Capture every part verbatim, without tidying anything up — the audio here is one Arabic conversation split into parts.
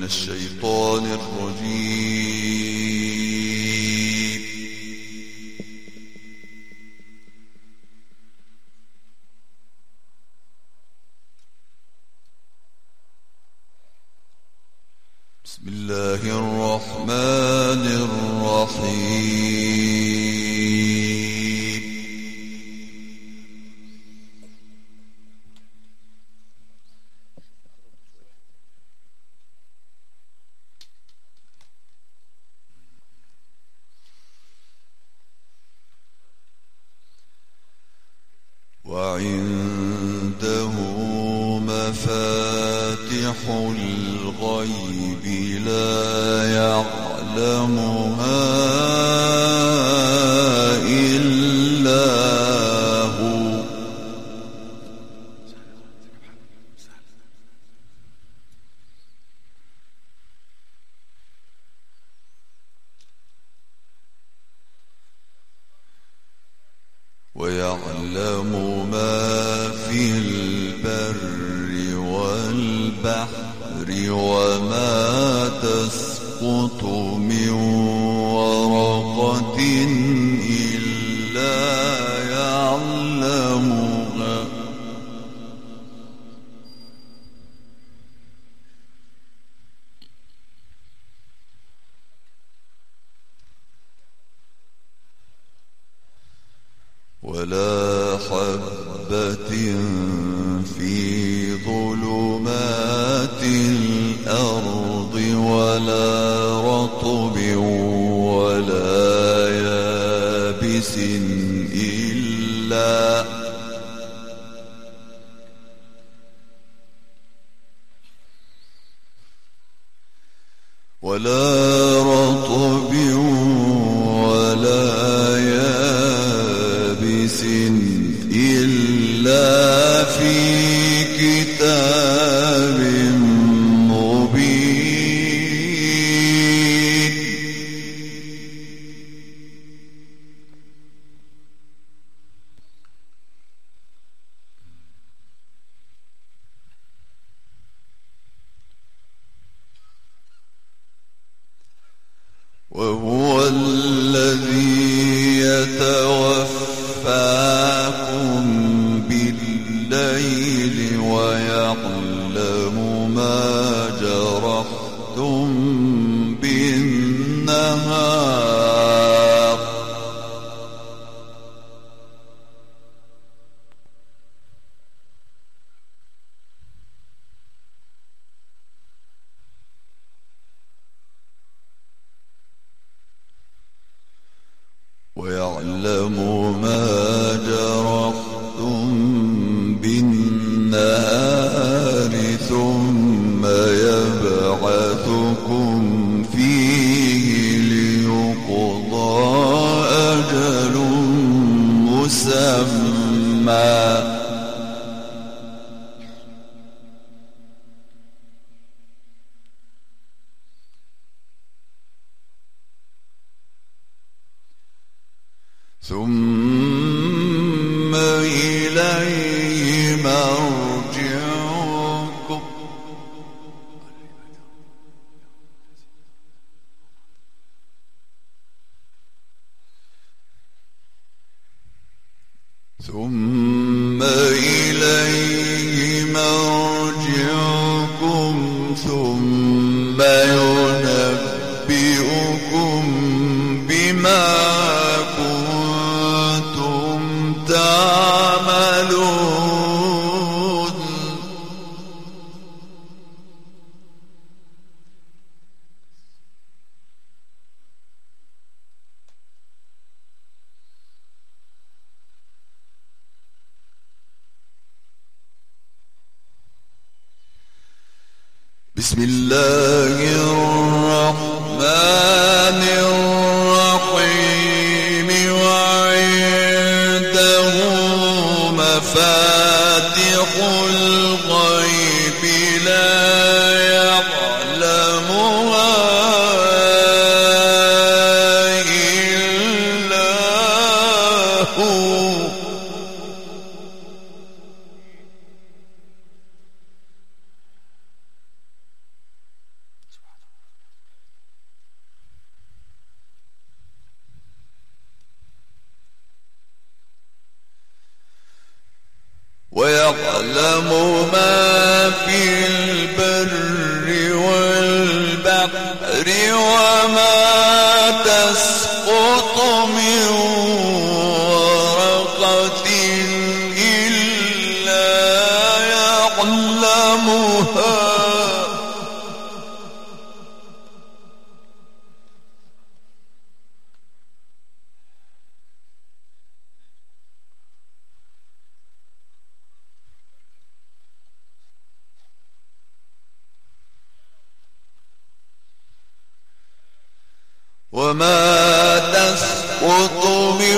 الشيطان الرجيم. بسم الله الرحمن الرحيم. وعنده مفاتح الغيب لا يعلمها إلا هو. ويعلم ما في البر والبحر وما تسقط من ورقة إلا يعلمها ولا حبة في ظلمات الأرض ولا رطب ولا يابس إلا ولا رطب ولا يابس إلا في كتاب مبين. وهو الذي يتوفاكم بالليل ويعلم ما جرحتم بالنهار ويعلم ما جرحتم بالنهار ثم يبعثكم فيه ليقضى أجل مسمى. ثم إليه مرجعكم ثم إليه مرجعكم ثم ينبئكم بما تعملون. بسم الله الرحمن الرحيم. وعنده مفاتح الغيب لا يعلمها إلا هو. ويعلم ما في البر والبحر وما تسقط من ورقة إلا يعلمها وما تسقط من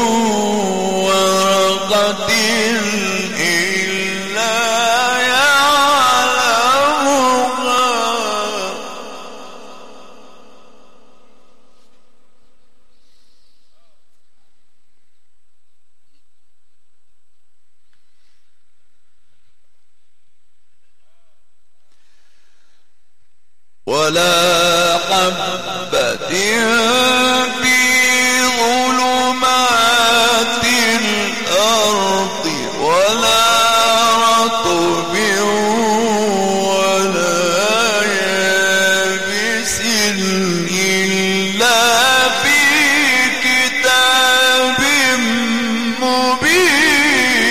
ورقة إلا يعلمها ولا حبة في ظلمات الأرض ولا رطب ولا يابس إلا في كتاب مبين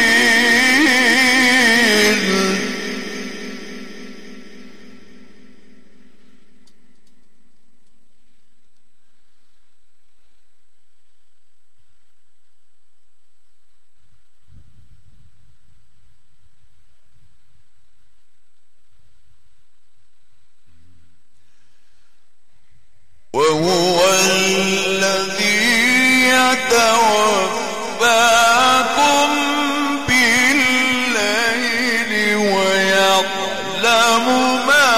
وهو الذي يتوفاكم بالليل ويعلم ما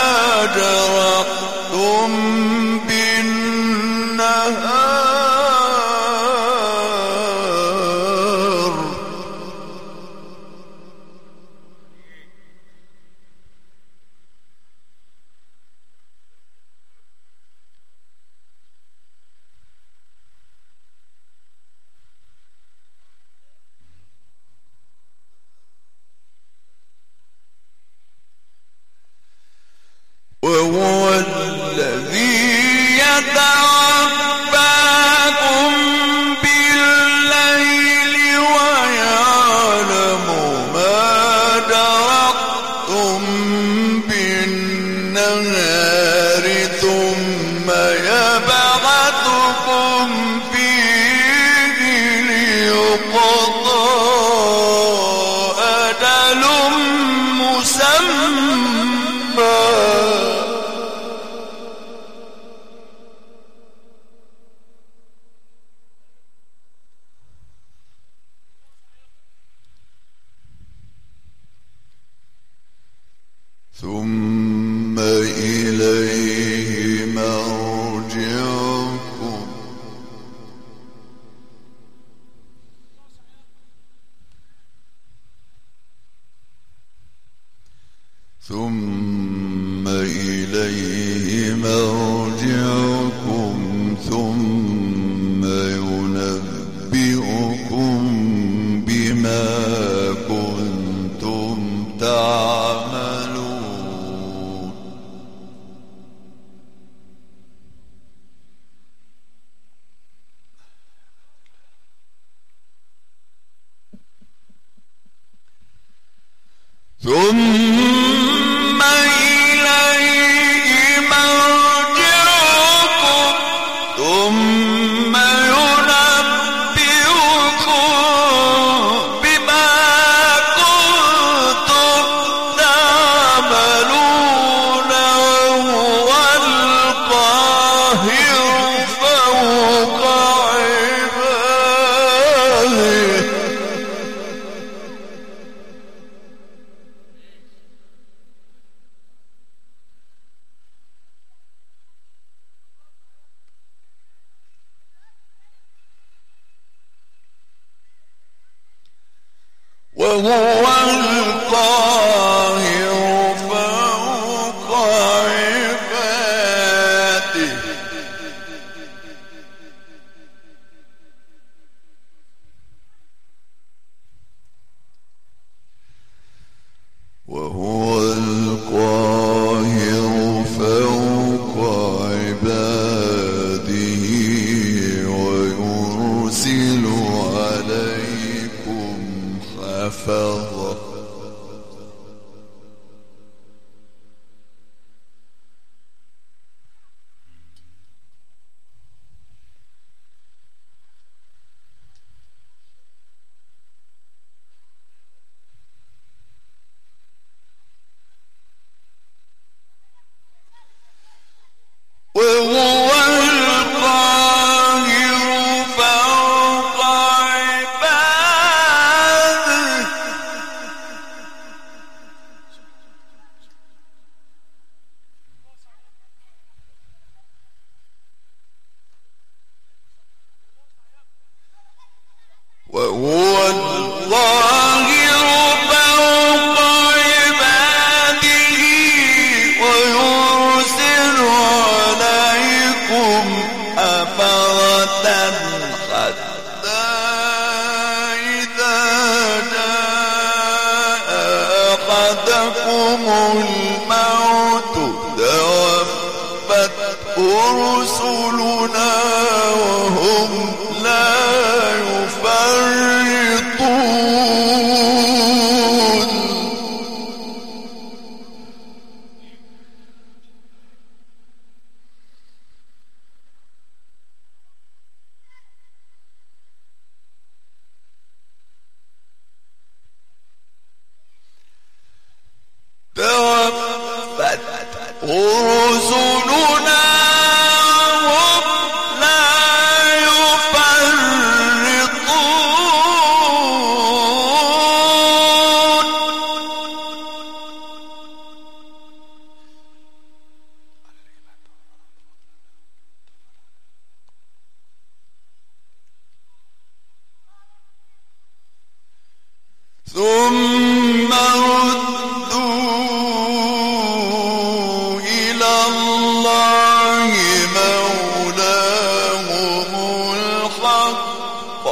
جرحتم بالنهار وهو الذي يتوفاكم بالليل ويعلم ما جرحتم بالنهار ثم يبعثكم فيه ليقضى أجل مسمى ثم إليه مرجعكم ثم إليه مرجعكم ثم ينبئكم بما كنتم تعملون ثم إليه مرجعكم ثم ينبئكم بما كنتم تعملون وهو القاهر فوق عباده وهو القاهر فوق عباده ويرسل عليكم حفظة وهو القاهر فوق عباده وهو القاهر فوق عباده ويرسل عليكم حفظة حتى إذا جاء أحدكم الموت توفته رسلنا وهم لا يفرطون توفته رسلنا وهم لا يفرطون ثم ردوا إلى الله مولاهم الحق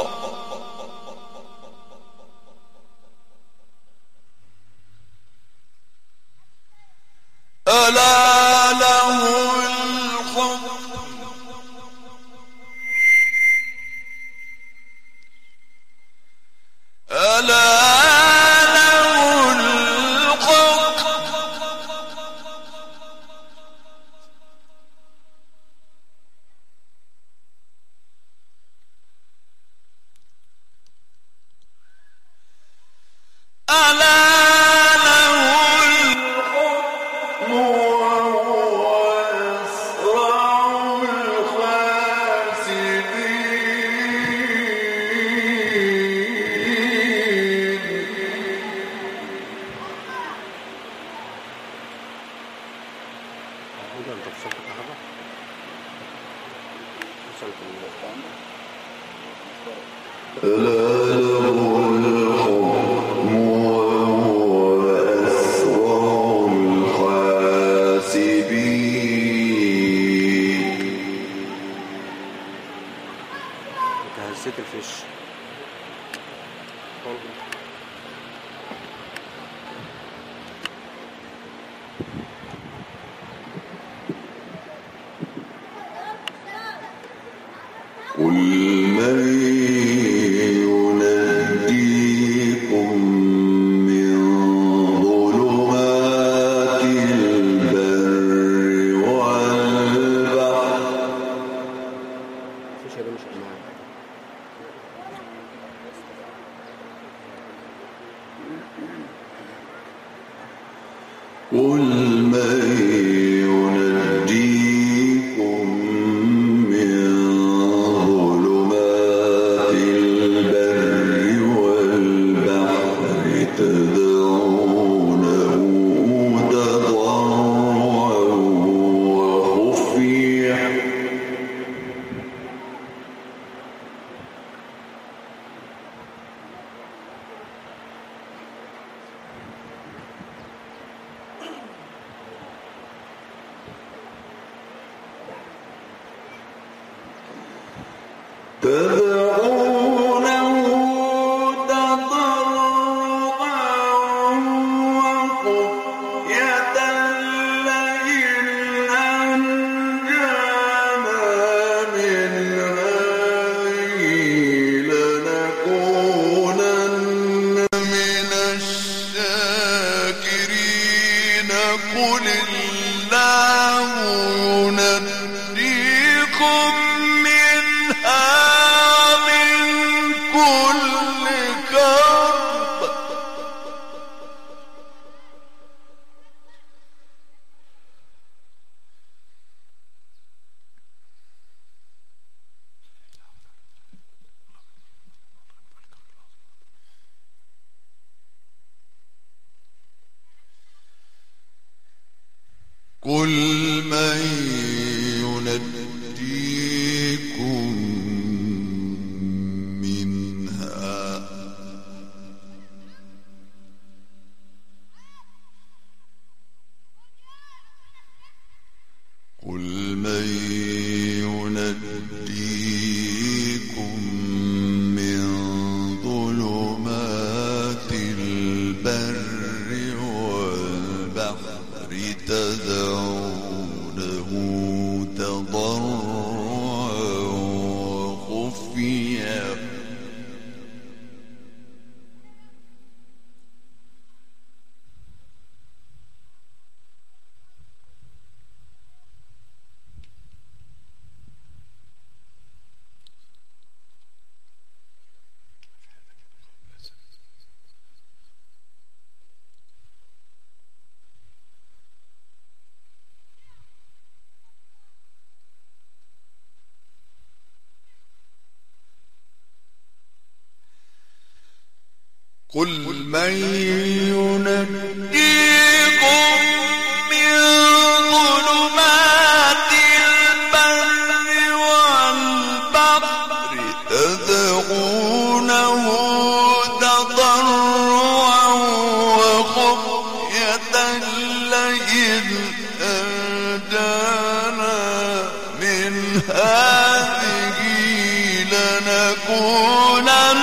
ألا له الحكم ألا ألا له الحكم وهو أسرع الحاسبين. انت هزيت الفيش. قل من ينجيكم من ظلمات البر والبحر مفيش يا باشا معاك. قل من ينجيكم من ظلمات البر والبحر تدعونه تضرعا وخفيا قل الله ينجيكم منها من كل كرب قل من ينجيكم منها قل من ينجيكم من ظلمات البر والبحر تدعونه تضرعا وخفيا قل من ينجيكم من ظلمات البر والبحر تدعونه تضرعا وخفية لئن أنجانا من هذه لنكونن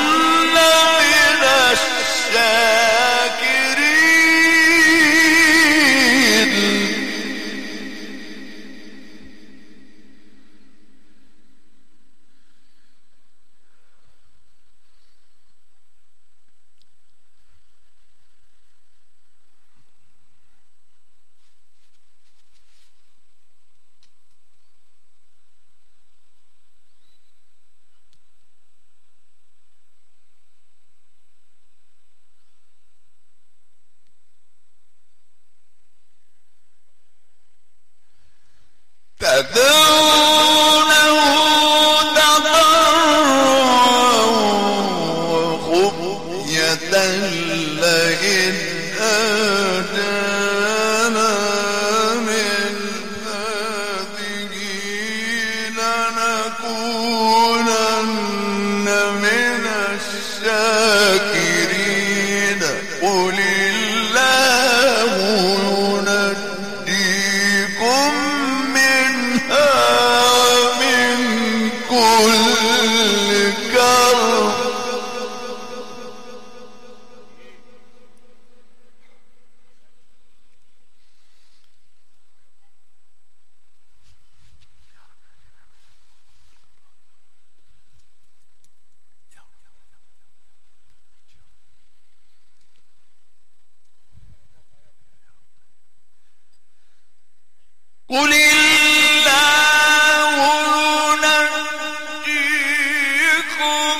تدعونه تضرعا وخفية لئن أنجانا من هذه لنكونن من الشاكرين قل الله ينجيكم من كل كرب قل الله ينجيكم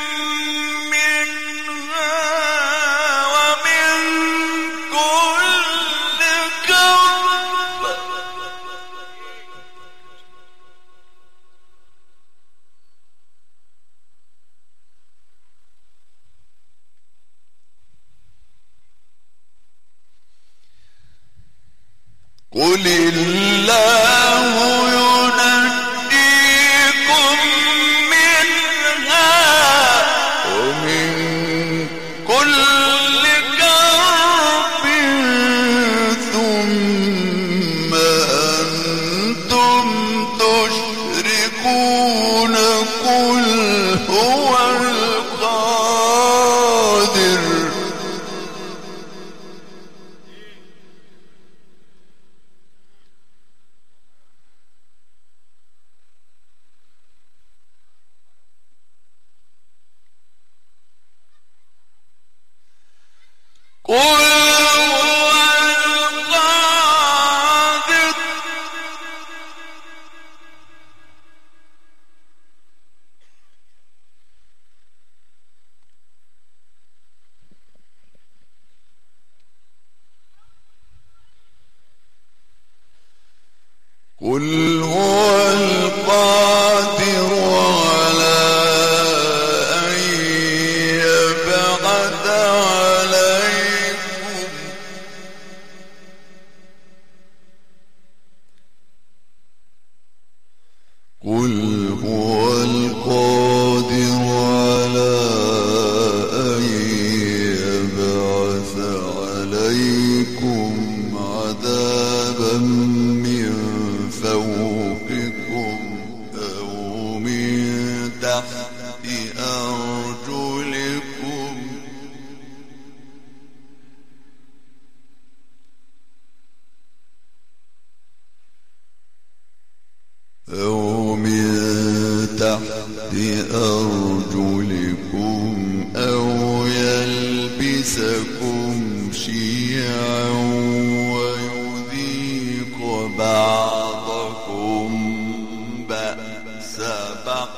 منها ومن كل كرب قل الله ينجيكم منها ومن كل كرب ثم أنتم تشركون قل هو القادر قل هو القادر قل هو القادر على أن يبعث عليكم قل هو القادر على أن يبعث عليكم عذابا من فوقكم أو من تحت أرجلكم أو من تحت أرجلكم أو يلبسكم شيعا ويذيق بعضكم بأس بعض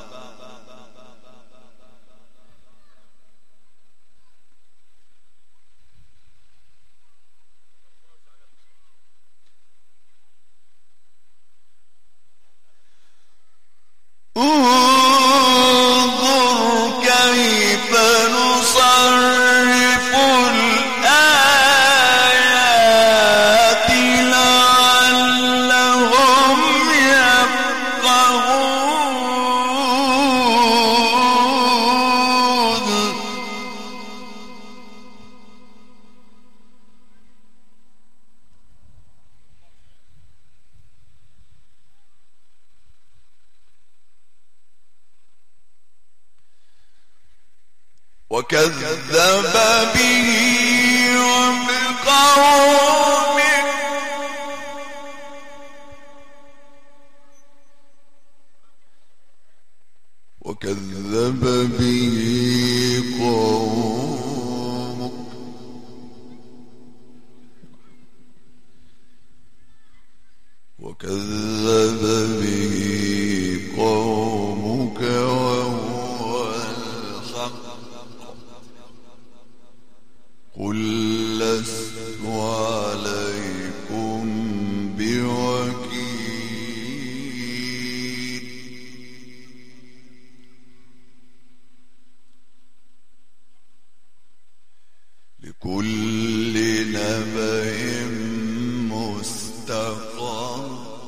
انظر كيف نصرف الآيات لعلهم يفقهون وكذب به وبقومه وكذب به قومك وكذب به قومك وهو الحق قل لست عليكم بوكيل لكل نبأ مستقر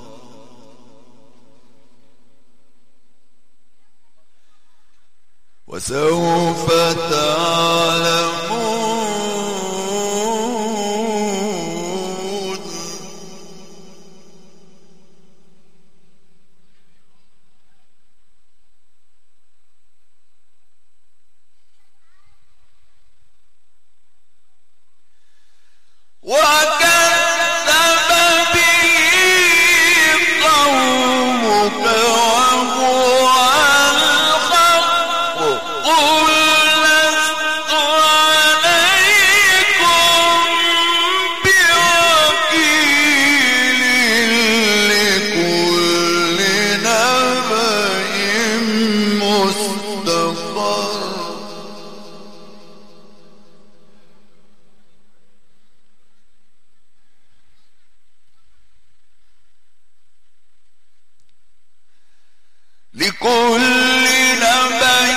وسوف تعلمون وكذب به قومك وهو الحق قل لست عليكم بوكيل لكل نبأ مستقر لكل نبأ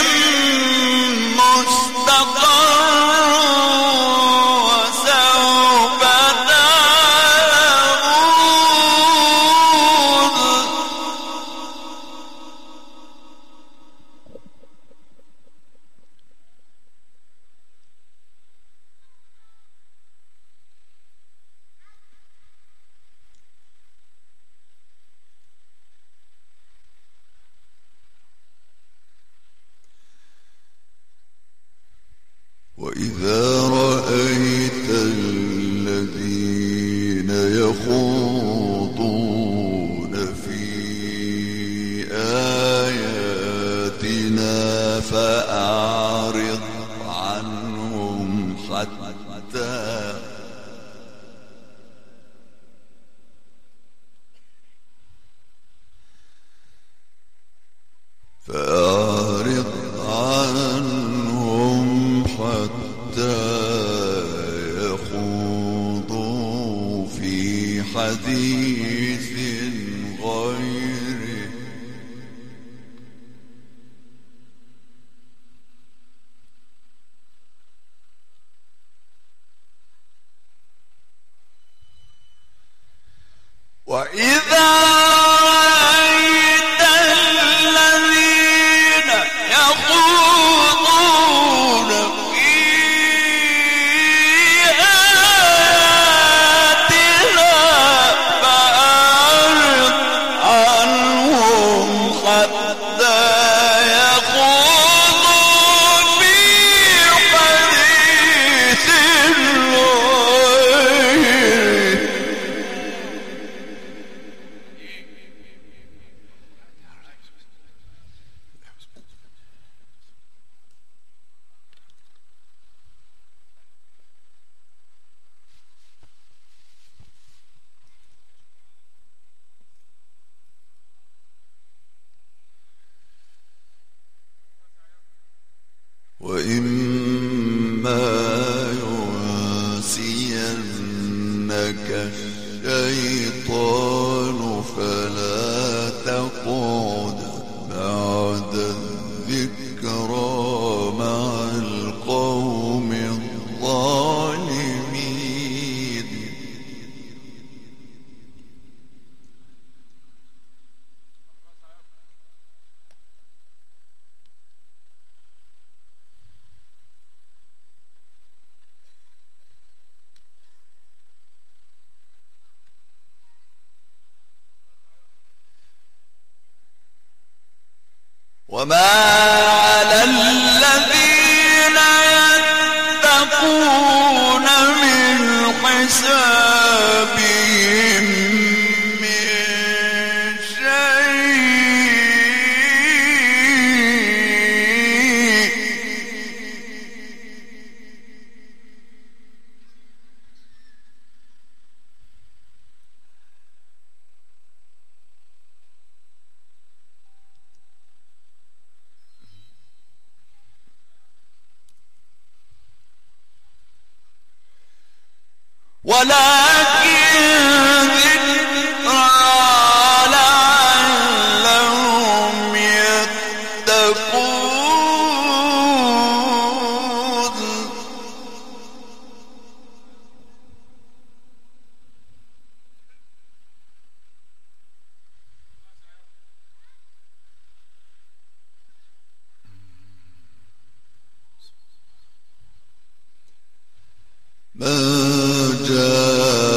مستقر وسوف تعلمون وإذا رأيت الذين يخوضون في آياتنا فأعرض عنهم حتى فأعرض عنهم حتى يخوضوا في حديث غيره وإذا رأيت الذين يخوضون في آياتنا فأعرض عنهم حتى يخوضوا في حديث غيره وإما ينسينك الشيطان فلا تقعد بعد الذكرى مع القوم الظالمين وما على الذين يتقون من حسابهم من شيء ولكن ذكرى لعلهم يتقون ما جاء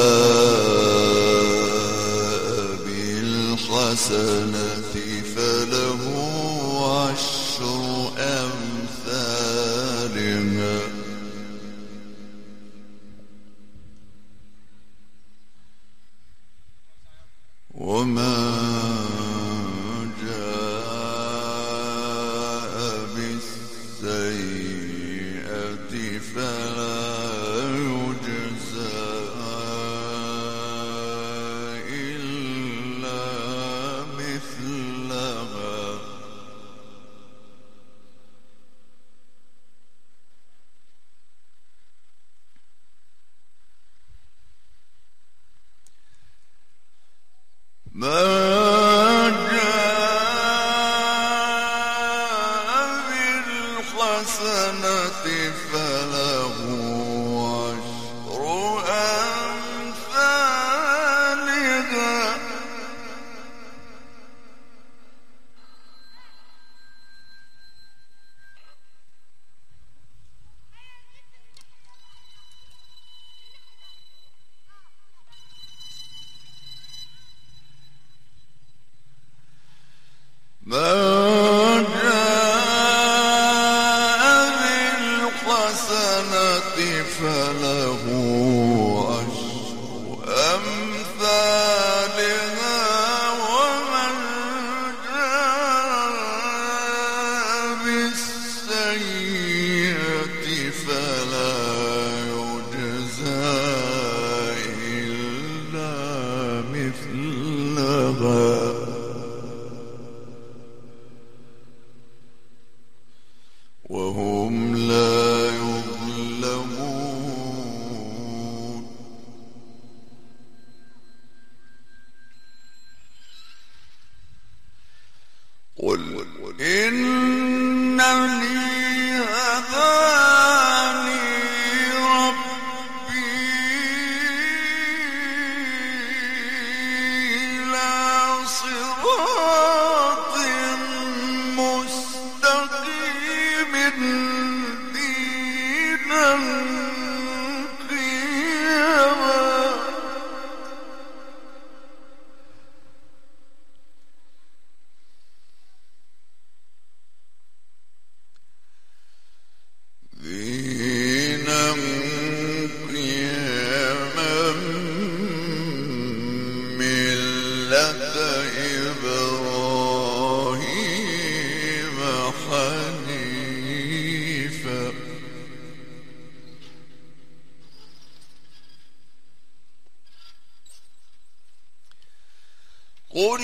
قل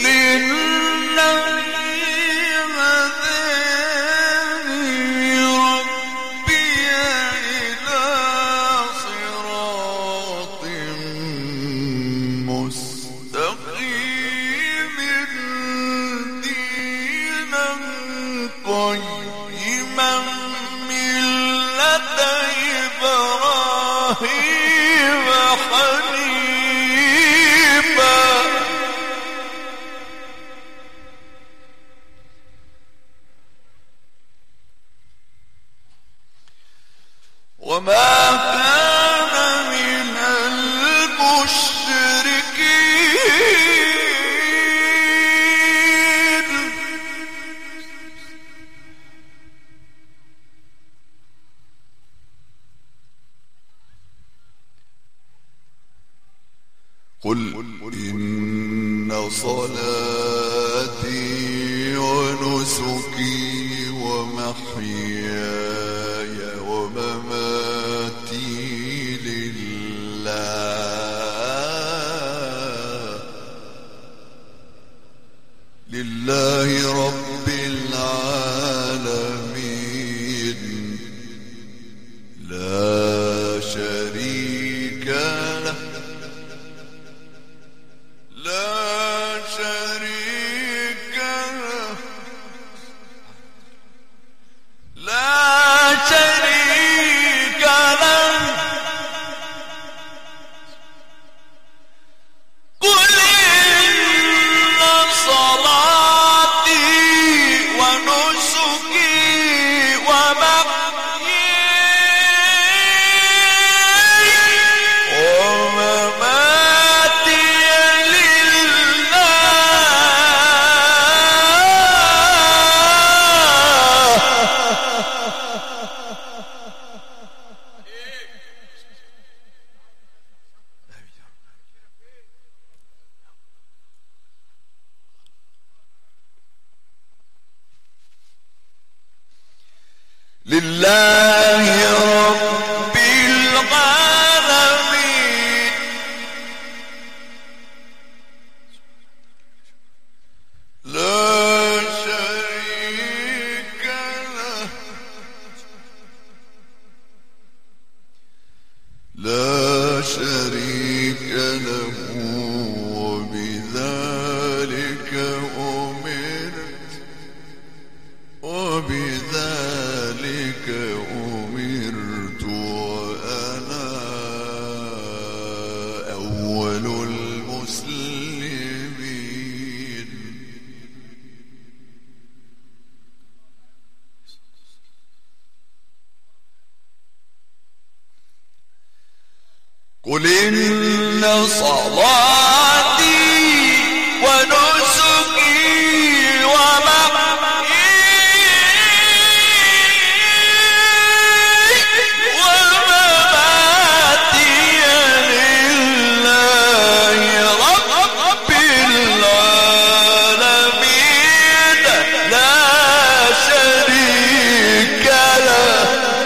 إنني هداني ربي إلى صراط مستقيم دينا قيما ملة إبراهيم حنيفا وما كان من المشركين قل إن صلاتي ونسكي ومحياي ومماتي لله لله رب العالمين لا شريك له لا شريك له لا شريك له قل إن صلاتي ونسكي ومحياي ومماتي لله رب العالمين لا شريك له لا شريك له وبذلك أمرت وبذلك أمرت وأنا أول المسلمين قل إن صلاتي ونسكي ومحياي ومماتي لله رب العالمين لا شريك له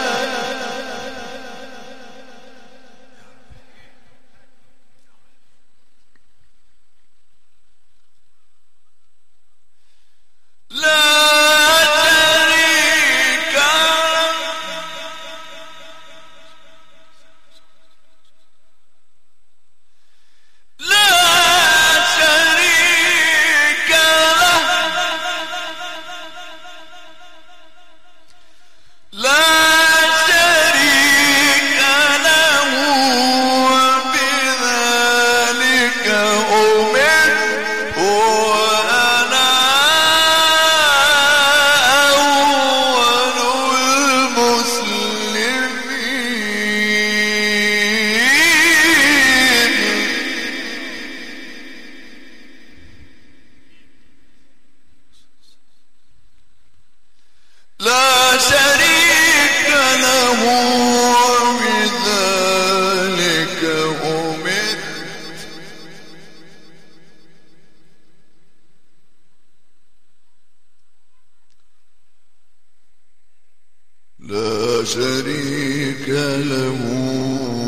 شريك له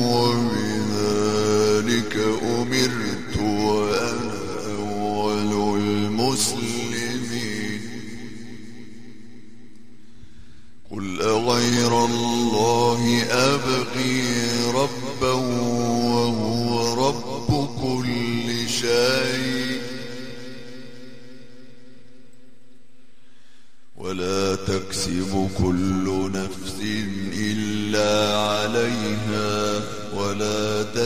وبذلك أمرت وأنا أول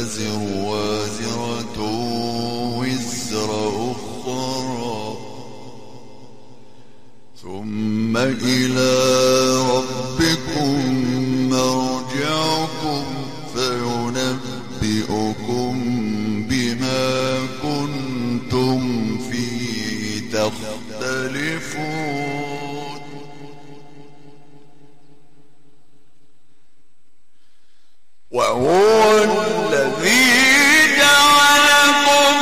تزر وازرة وزر أخرى ثم إلى ربكم مرجعكم فينبئكم بما كنتم فيه تختلفون وهو الذي جعلكم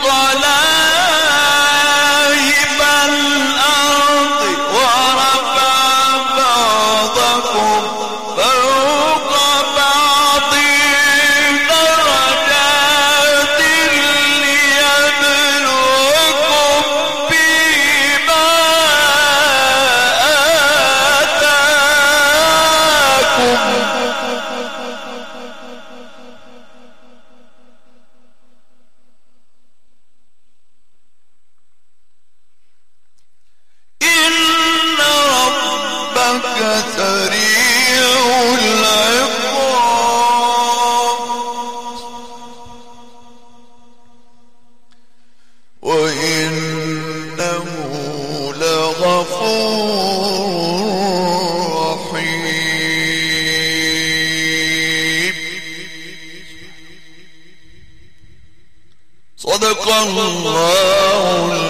خلائف الأرض ورفع بعضكم فوق بعض درجات ليبلوكم فيما آتاكم سريع العقاب وإنه لغفور رحيم صدق الله